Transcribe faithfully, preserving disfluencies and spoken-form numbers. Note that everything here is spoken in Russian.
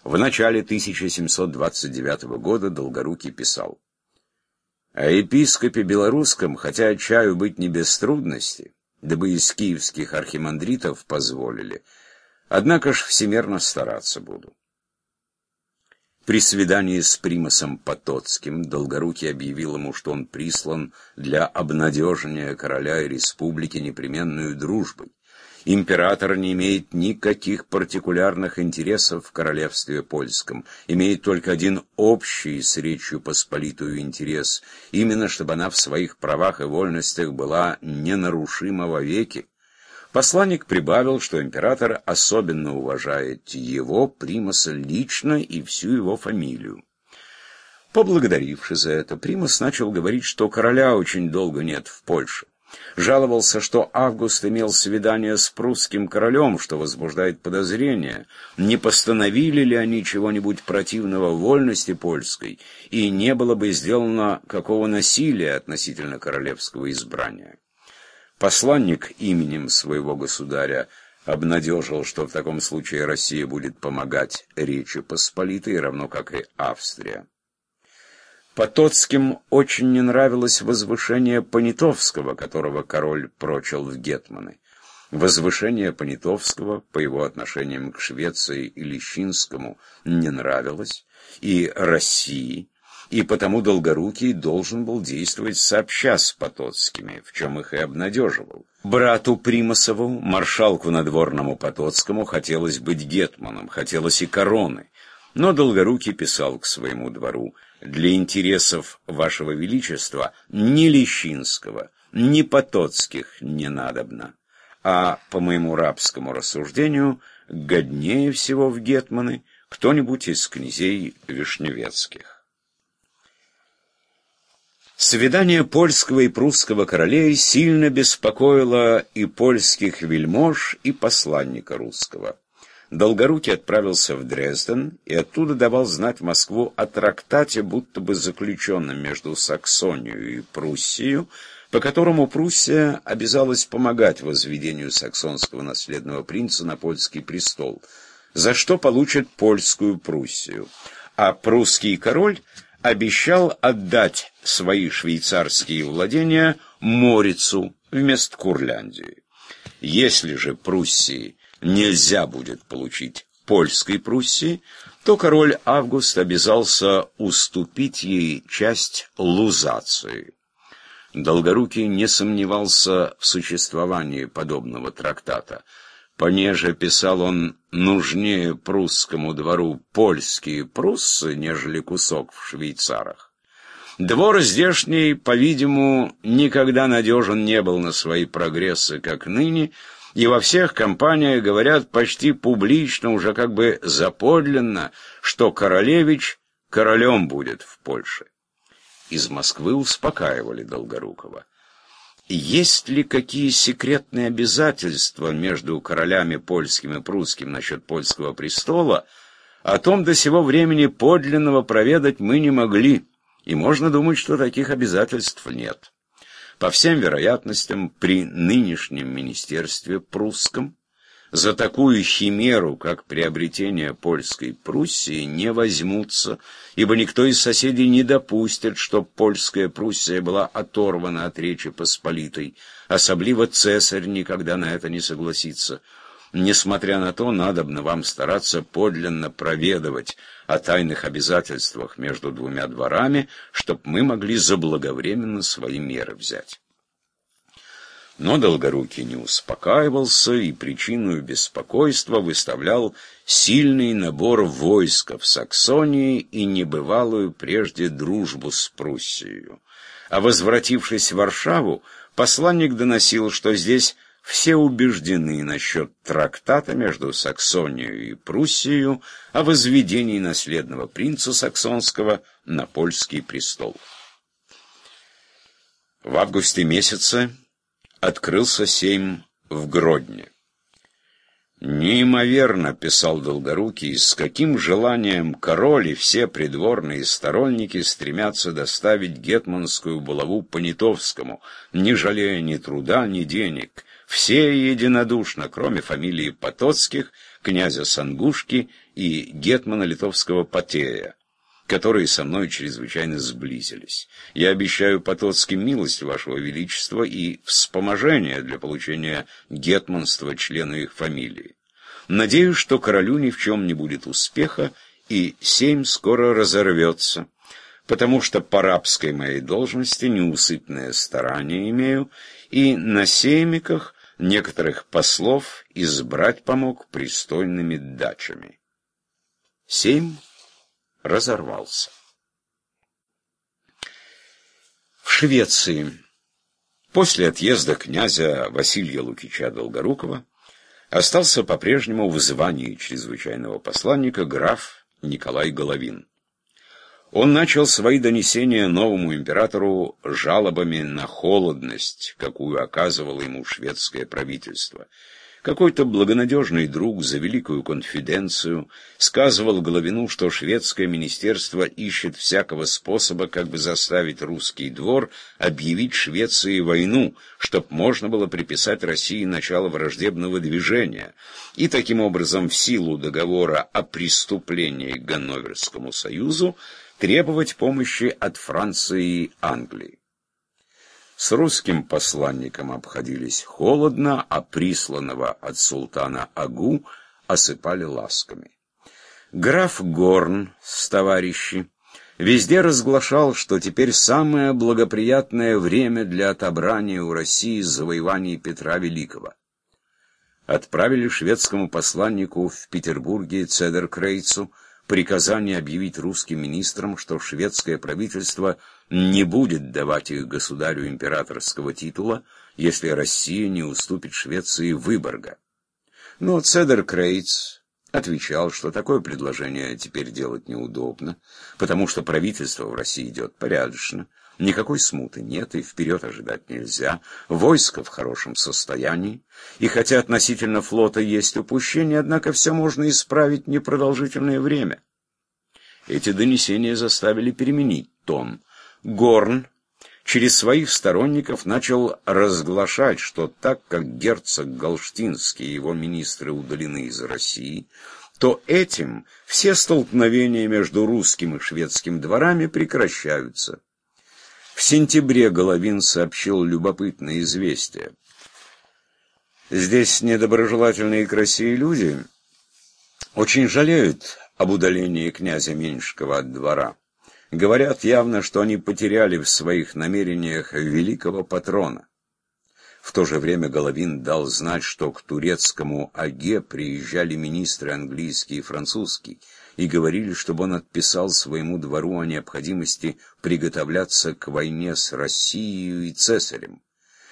В начале тысяча семьсот двадцать девятого года Долгорукий писал: «О епископе белорусском, хотя чаю быть не без трудности, дабы из киевских архимандритов позволили, однако ж всемерно стараться буду». При свидании с примасом Потоцким Долгорукий объявил ему, что он прислан для обнадежения короля и республики непременную дружбой. Император не имеет никаких партикулярных интересов в королевстве польском, имеет только один общий с Речью Посполитую интерес, именно чтобы она в своих правах и вольностях была ненарушима вовеки. Посланник прибавил, что император особенно уважает его, примаса, лично и всю его фамилию. Поблагодаривши за это, примас начал говорить, что короля очень долго нет в Польше. Жаловался, что Август имел свидание с прусским королем, что возбуждает подозрения, не постановили ли они чего-нибудь противного вольности польской, и не было бы сделано какого насилия относительно королевского избрания. Посланник именем своего государя обнадежил, что в таком случае Россия будет помогать Речи Посполитой, равно как и Австрия. Потоцким очень не нравилось возвышение Понятовского, которого король прочил в гетманы. Возвышение Понятовского по его отношениям к Швеции и Лещинскому не нравилось и России, и потому Долгорукий должен был действовать сообща с Потоцкими, в чем их и обнадеживал. Брату Примасову, маршалку надворному Потоцкому, хотелось быть гетманом, хотелось и короны. Но Долгорукий писал к своему двору: «Для интересов вашего величества ни Лещинского, ни Потоцких не надобно, а, по моему рабскому рассуждению, годнее всего в гетманы кто-нибудь из князей вишневецких». Свидание польского и прусского королей сильно беспокоило и польских вельмож, и посланника русского. Долгорукий отправился в Дрезден и оттуда давал знать в Москву о трактате, будто бы заключенном между Саксонией и Пруссией, по которому Пруссия обязалась помогать возведению саксонского наследного принца на польский престол, за что получит польскую Пруссию, а прусский король обещал отдать свои швейцарские владения Морицу вместо Курляндии. Если же Пруссии нельзя будет получить польской Пруссии, то король Август обязался уступить ей часть Лузации. Долгорукий не сомневался в существовании подобного трактата. Понеже, писал он, нужнее прусскому двору польские пруссы, нежели кусок в Швейцарах. Двор здешний, по-видимому, никогда надежен не был на свои прогрессы, как ныне, и во всех компаниях говорят почти публично, уже как бы заподлинно, что королевич королем будет в Польше. Из Москвы успокаивали Долгорукова. Есть ли какие секретные обязательства между королями польским и прусским насчет польского престола, о том до сего времени подлинного проведать мы не могли, и можно думать, что таких обязательств нет. По всем вероятностям, при нынешнем министерстве прусском за такую химеру, как приобретение польской Пруссии, не возьмутся, ибо никто из соседей не допустит, чтоб польская Пруссия была оторвана от Речи Посполитой, особливо цесарь никогда на это не согласится. Несмотря на то, надобно вам стараться подлинно проведывать о тайных обязательствах между двумя дворами, чтоб мы могли заблаговременно свои меры взять. Но Долгорукий не успокаивался и причину беспокойства выставлял сильный набор войска в Саксонии и небывалую прежде дружбу с Пруссией. А возвратившись в Варшаву, посланник доносил, что здесь все убеждены насчет трактата между Саксонией и Пруссией о возведении наследного принца саксонского на польский престол. В августе месяце открылся сейм в Гродне. «Неимоверно, — писал Долгорукий, — с каким желанием король и все придворные сторонники стремятся доставить гетманскую булаву Понятовскому, не жалея ни труда, ни денег. Все единодушно, кроме фамилии Потоцких, князя Сангушки и гетмана литовского Потея, которые со мной чрезвычайно сблизились. Я обещаю Потоцким милость вашего величества и вспоможение для получения гетманства члену их фамилии. Надеюсь, что королю ни в чем не будет успеха, и сейм скоро разорвется, потому что по рабской моей должности неусыпное старание имею, и на сеймиках некоторых послов избрать помог пристойными дачами. Сейм разорвался. В Швеции после отъезда князя Василия Лукича Долгорукова остался по-прежнему в звании чрезвычайного посланника граф Николай Головин. Он начал свои донесения новому императору жалобами на холодность, какую оказывало ему шведское правительство. Какой-то благонадежный друг за великую конфиденцию сказывал Головину, что шведское министерство ищет всякого способа, как бы заставить русский двор объявить Швеции войну, чтоб можно было приписать России начало враждебного движения, и таким образом в силу договора о преступлении к Ганноверскому союзу требовать помощи от Франции и Англии. С русским посланником обходились холодно, а присланного от султана Агу осыпали ласками. Граф Горн с товарищи везде разглашал, что теперь самое благоприятное время для отобрания у России завоеваний Петра Великого. Отправили шведскому посланнику в Петербурге Цедеркрейцу приказание объявить русским министрам, что шведское правительство не будет давать их государю императорского титула, если Россия не уступит Швеции Выборга. Но Цедеркрейц отвечал, что такое предложение теперь делать неудобно, потому что правительство в России идет порядочно, никакой смуты нет и вперед ожидать нельзя, войско в хорошем состоянии, и хотя относительно флота есть упущения, однако все можно исправить в непродолжительное время. Эти донесения заставили переменить тон. Горн через своих сторонников начал разглашать, что так как герцог Галштинский и его министры удалены из России, то этим все столкновения между русским и шведским дворами прекращаются. В сентябре Головин сообщил любопытное известие. Здесь недоброжелательные к России люди очень жалеют об удалении князя Меньшикова от двора. Говорят явно, что они потеряли в своих намерениях великого патрона. В то же время Головин дал знать, что к турецкому Аге приезжали министры английский и французский и говорили, чтобы он отписал своему двору о необходимости приготовляться к войне с Россией и Цесарем.